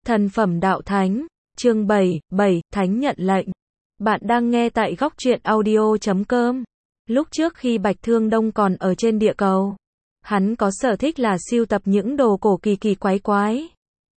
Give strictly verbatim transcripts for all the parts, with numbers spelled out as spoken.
Thần phẩm đạo thánh, chương bảy, bảy, Thánh nhận lệnh. Bạn đang nghe tại góc truyện audio chấm com. Lúc trước khi Bạch Thương Đông còn ở trên địa cầu, hắn có sở thích là sưu tập những đồ cổ kỳ kỳ quái quái.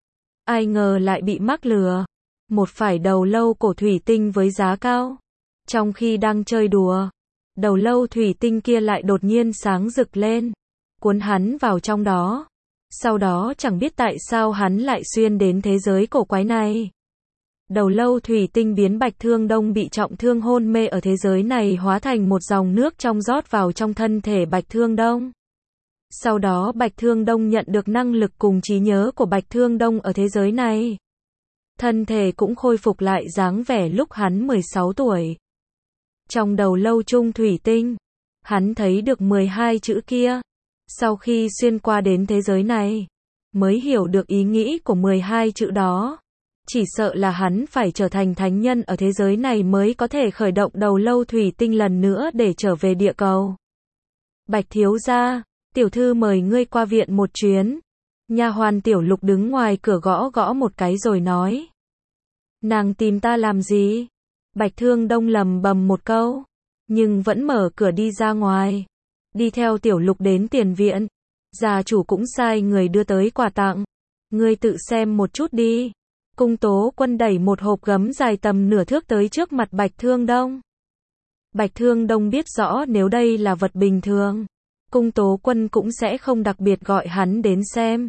Ai ngờ lại bị mắc lừa. Một phải đầu lâu cổ thủy tinh với giá cao. Trong khi đang chơi đùa, đầu lâu thủy tinh kia lại đột nhiên sáng rực lên, cuốn hắn vào trong đó. Sau đó chẳng biết tại sao hắn lại xuyên đến thế giới cổ quái này. Đầu lâu thủy tinh biến Bạch Thương Đông bị trọng thương hôn mê ở thế giới này hóa thành một dòng nước trong rót vào trong thân thể Bạch Thương Đông. Sau đó Bạch Thương Đông nhận được năng lực cùng trí nhớ của Bạch Thương Đông ở thế giới này. Thân thể cũng khôi phục lại dáng vẻ lúc hắn mười sáu tuổi. Trong đầu lâu trung thủy tinh, hắn thấy được mười hai chữ kia. Sau khi xuyên qua đến thế giới này, mới hiểu được ý nghĩ của mười hai chữ đó. Chỉ sợ là hắn phải trở thành thánh nhân ở thế giới này mới có thể khởi động đầu lâu thủy tinh lần nữa để trở về địa cầu. Bạch thiếu gia, tiểu thư mời ngươi qua viện một chuyến. Nha hoàn Tiểu Lục đứng ngoài cửa gõ gõ một cái rồi nói. Nàng tìm ta làm gì? Bạch Thương Đông lầm bầm một câu, nhưng vẫn mở cửa đi ra ngoài. Đi theo Tiểu Lục đến tiền viện. Gia chủ cũng sai người đưa tới quà tặng. Ngươi tự xem một chút đi. Cung Tố Quân đẩy một hộp gấm dài tầm nửa thước tới trước mặt Bạch Thương Đông. Bạch Thương Đông biết rõ nếu đây là vật bình thường, Cung Tố Quân cũng sẽ không đặc biệt gọi hắn đến xem.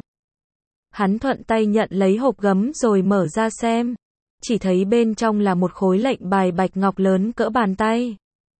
Hắn thuận tay nhận lấy hộp gấm rồi mở ra xem. Chỉ thấy bên trong là một khối lệnh bài bạch ngọc lớn cỡ bàn tay.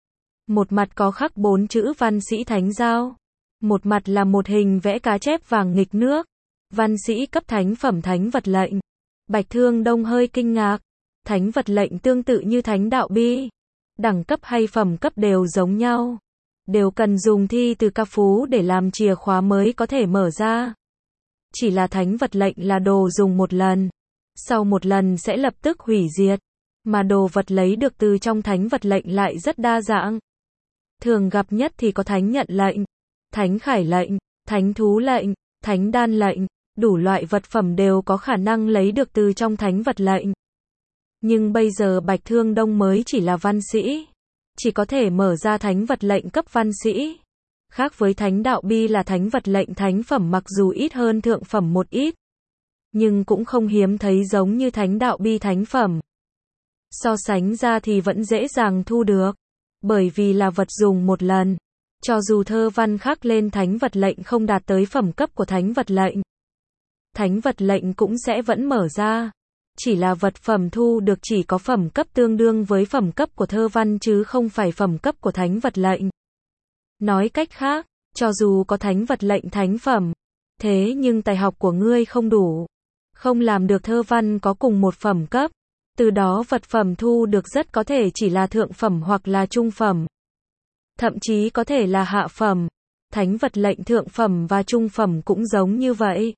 Một mặt có khắc bốn chữ văn sĩ thánh giao. Một mặt là một hình vẽ cá chép vàng nghịch nước. Văn sĩ cấp thánh phẩm thánh vật lệnh. Bạch Thương Đông hơi kinh ngạc. Thánh vật lệnh tương tự như thánh đạo bi. Đẳng cấp hay phẩm cấp đều giống nhau. Đều cần dùng thi từ ca phú để làm chìa khóa mới có thể mở ra. Chỉ là thánh vật lệnh là đồ dùng một lần. Sau một lần sẽ lập tức hủy diệt. Mà đồ vật lấy được từ trong thánh vật lệnh lại rất đa dạng. Thường gặp nhất thì có thánh nhận lệnh, thánh khải lệnh, thánh thú lệnh, thánh đan lệnh. Đủ loại vật phẩm đều có khả năng lấy được từ trong thánh vật lệnh. Nhưng bây giờ Bạch Thương Đông mới chỉ là văn sĩ. Chỉ có thể mở ra thánh vật lệnh cấp văn sĩ. Khác với thánh đạo bi là thánh vật lệnh thánh phẩm mặc dù ít hơn thượng phẩm một ít. Nhưng cũng không hiếm thấy giống như thánh đạo bi thánh phẩm. So sánh ra thì vẫn dễ dàng thu được. Bởi vì là vật dùng một lần. Cho dù thơ văn khắc lên thánh vật lệnh không đạt tới phẩm cấp của thánh vật lệnh, thánh vật lệnh cũng sẽ vẫn mở ra. Chỉ là vật phẩm thu được chỉ có phẩm cấp tương đương với phẩm cấp của thơ văn chứ không phải phẩm cấp của thánh vật lệnh. Nói cách khác, cho dù có thánh vật lệnh thánh phẩm, thế nhưng tài học của ngươi không đủ. Không làm được thơ văn có cùng một phẩm cấp. Từ đó vật phẩm thu được rất có thể chỉ là thượng phẩm hoặc là trung phẩm. Thậm chí có thể là hạ phẩm. Thánh vật lệnh thượng phẩm và trung phẩm cũng giống như vậy.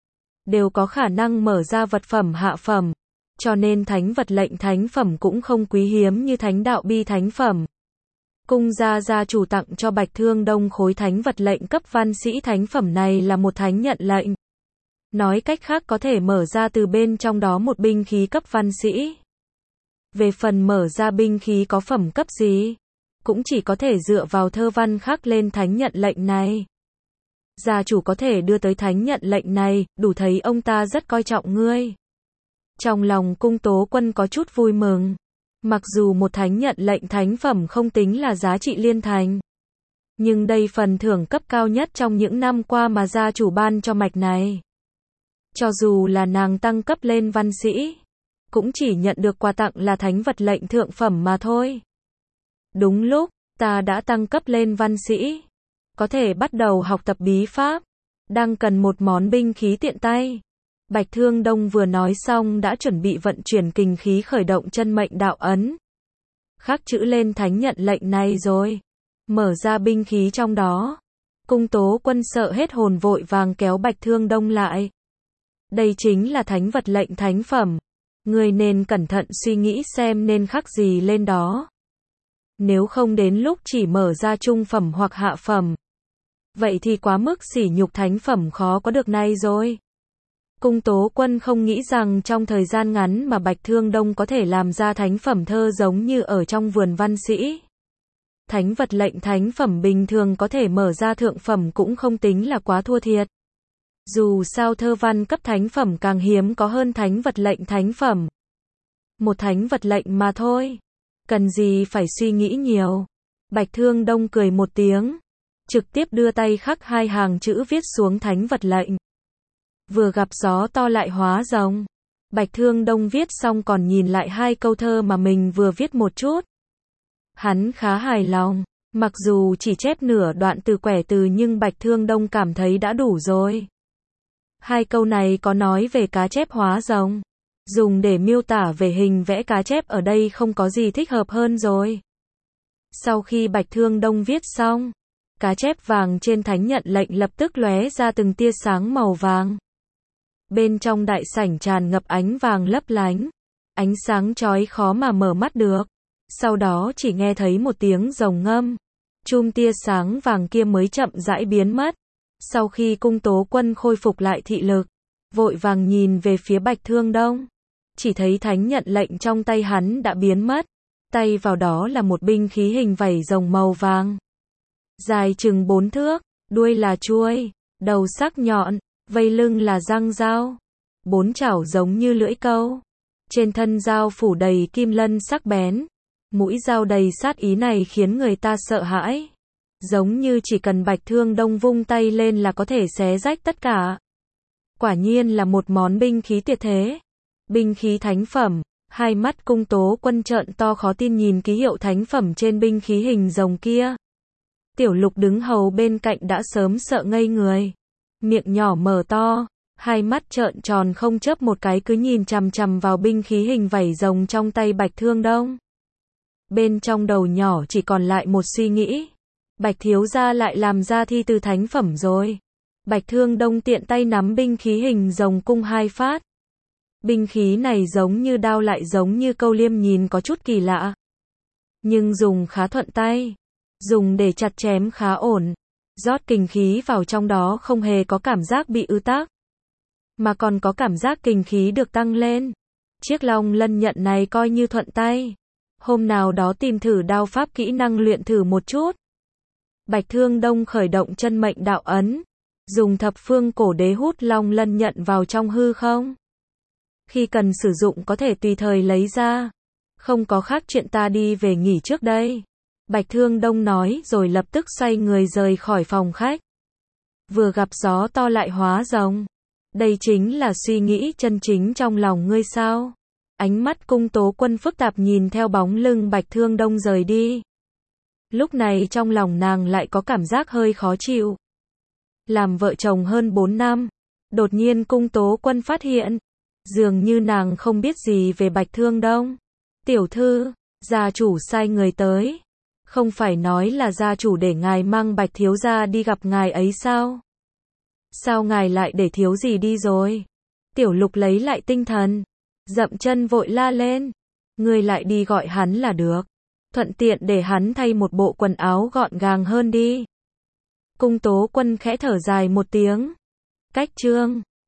Đều có khả năng mở ra vật phẩm hạ phẩm. Cho nên thánh vật lệnh thánh phẩm cũng không quý hiếm như thánh đạo bi thánh phẩm. Cung gia gia chủ tặng cho Bạch Thương Đông khối thánh vật lệnh cấp văn sĩ thánh phẩm này là một thánh nhận lệnh. Nói cách khác có thể mở ra từ bên trong đó một binh khí cấp văn sĩ. Về phần mở ra binh khí có phẩm cấp gì, cũng chỉ có thể dựa vào thơ văn khắc lên thánh nhận lệnh này. Gia chủ có thể đưa tới thánh nhận lệnh này, đủ thấy ông ta rất coi trọng ngươi. Trong lòng Cung Tố Quân có chút vui mừng. Mặc dù một thánh nhận lệnh thánh phẩm không tính là giá trị liên thành. Nhưng đây phần thưởng cấp cao nhất trong những năm qua mà gia chủ ban cho mạch này. Cho dù là nàng tăng cấp lên văn sĩ, cũng chỉ nhận được quà tặng là thánh vật lệnh thượng phẩm mà thôi. Đúng lúc, ta đã tăng cấp lên văn sĩ. Có thể bắt đầu học tập bí pháp. Đang cần một món binh khí tiện tay. Bạch Thương Đông vừa nói xong đã chuẩn bị vận chuyển kình khí khởi động chân mệnh đạo ấn. Khắc chữ lên thánh nhận lệnh này rồi. Mở ra binh khí trong đó. Cung Tố Quân sợ hết hồn vội vàng kéo Bạch Thương Đông lại. Đây chính là thánh vật lệnh thánh phẩm. Ngươi nên cẩn thận suy nghĩ xem nên khắc gì lên đó. Nếu không đến lúc chỉ mở ra trung phẩm hoặc hạ phẩm. Vậy thì quá mức sỉ nhục thánh phẩm khó có được nay rồi. Cung Tố Quân không nghĩ rằng trong thời gian ngắn mà Bạch Thương Đông có thể làm ra thánh phẩm thơ giống như ở trong vườn văn sĩ. Thánh vật lệnh thánh phẩm bình thường có thể mở ra thượng phẩm cũng không tính là quá thua thiệt. Dù sao thơ văn cấp thánh phẩm càng hiếm có hơn thánh vật lệnh thánh phẩm. Một thánh vật lệnh mà thôi. Cần gì phải suy nghĩ nhiều. Bạch Thương Đông cười một tiếng. Trực tiếp đưa tay khắc hai hàng chữ viết xuống thánh vật lệnh. Vừa gặp gió to lại hóa rồng. Bạch Thương Đông viết xong còn nhìn lại hai câu thơ mà mình vừa viết một chút. Hắn khá hài lòng. Mặc dù chỉ chép nửa đoạn từ quẻ từ nhưng Bạch Thương Đông cảm thấy đã đủ rồi. Hai câu này có nói về cá chép hóa rồng. Dùng để miêu tả về hình vẽ cá chép ở đây không có gì thích hợp hơn rồi. Sau khi Bạch Thương Đông viết xong, cá chép vàng trên thánh nhận lệnh lập tức lóe ra từng tia sáng màu vàng. Bên trong đại sảnh tràn ngập ánh vàng lấp lánh. Ánh sáng chói khó mà mở mắt được. Sau đó chỉ nghe thấy một tiếng rồng ngâm. Chùm tia sáng vàng kia mới chậm rãi biến mất. Sau khi Cung Tố Quân khôi phục lại thị lực, vội vàng nhìn về phía Bạch Thương Đông. Chỉ thấy thánh nhận lệnh trong tay hắn đã biến mất. Tay vào đó là một binh khí hình vảy rồng màu vàng. Dài chừng bốn thước, đuôi là chuôi, đầu sắc nhọn, vây lưng là răng dao. Bốn chảo giống như lưỡi câu. Trên thân dao phủ đầy kim lân sắc bén. Mũi dao đầy sát ý này khiến người ta sợ hãi. Giống như chỉ cần Bạch Thương Đông vung tay lên là có thể xé rách tất cả. Quả nhiên là một món binh khí tuyệt thế. Binh khí thánh phẩm. Hai mắt Cung Tố Quân trợn to khó tin nhìn ký hiệu thánh phẩm trên binh khí hình rồng kia. Tiểu Lục đứng hầu bên cạnh đã sớm sợ ngây người. Miệng nhỏ mở to, hai mắt trợn tròn không chớp một cái cứ nhìn chằm chằm vào binh khí hình vảy rồng trong tay Bạch Thương Đông. Bên trong đầu nhỏ chỉ còn lại một suy nghĩ. Bạch thiếu gia lại làm ra thi từ thánh phẩm rồi. Bạch Thương Đông tiện tay nắm binh khí hình rồng cung hai phát. Binh khí này giống như đao lại giống như câu liêm nhìn có chút kỳ lạ. Nhưng dùng khá thuận tay. Dùng để chặt chém khá ổn. Rót kình khí vào trong đó không hề có cảm giác bị ư tắc. Mà còn có cảm giác kình khí được tăng lên. Chiếc long lân nhận này coi như thuận tay. Hôm nào đó tìm thử đao pháp kỹ năng luyện thử một chút. Bạch Thương Đông khởi động chân mệnh đạo ấn. Dùng thập phương cổ đế hút long lân nhận vào trong hư không. Khi cần sử dụng có thể tùy thời lấy ra. Không có khác chuyện ta đi về nghỉ trước đây. Bạch Thương Đông nói rồi lập tức xoay người rời khỏi phòng khách. Vừa gặp gió to lại hóa rồng. Đây chính là suy nghĩ chân chính trong lòng ngươi sao? Ánh mắt Cung Tố Quân phức tạp nhìn theo bóng lưng Bạch Thương Đông rời đi. Lúc này trong lòng nàng lại có cảm giác hơi khó chịu. Làm vợ chồng hơn bốn năm. Đột nhiên Cung Tố Quân phát hiện. Dường như nàng không biết gì về Bạch Thương Đông. Tiểu thư, gia chủ sai người tới. Không phải nói là gia chủ để ngài mang Bạch thiếu gia đi gặp ngài ấy sao? Sao ngài lại để thiếu gì đi rồi? Tiểu Lục lấy lại tinh thần. Dậm chân vội la lên. Ngươi lại đi gọi hắn là được. Thuận tiện để hắn thay một bộ quần áo gọn gàng hơn đi. Cung Tố Quân khẽ thở dài một tiếng. Cách chương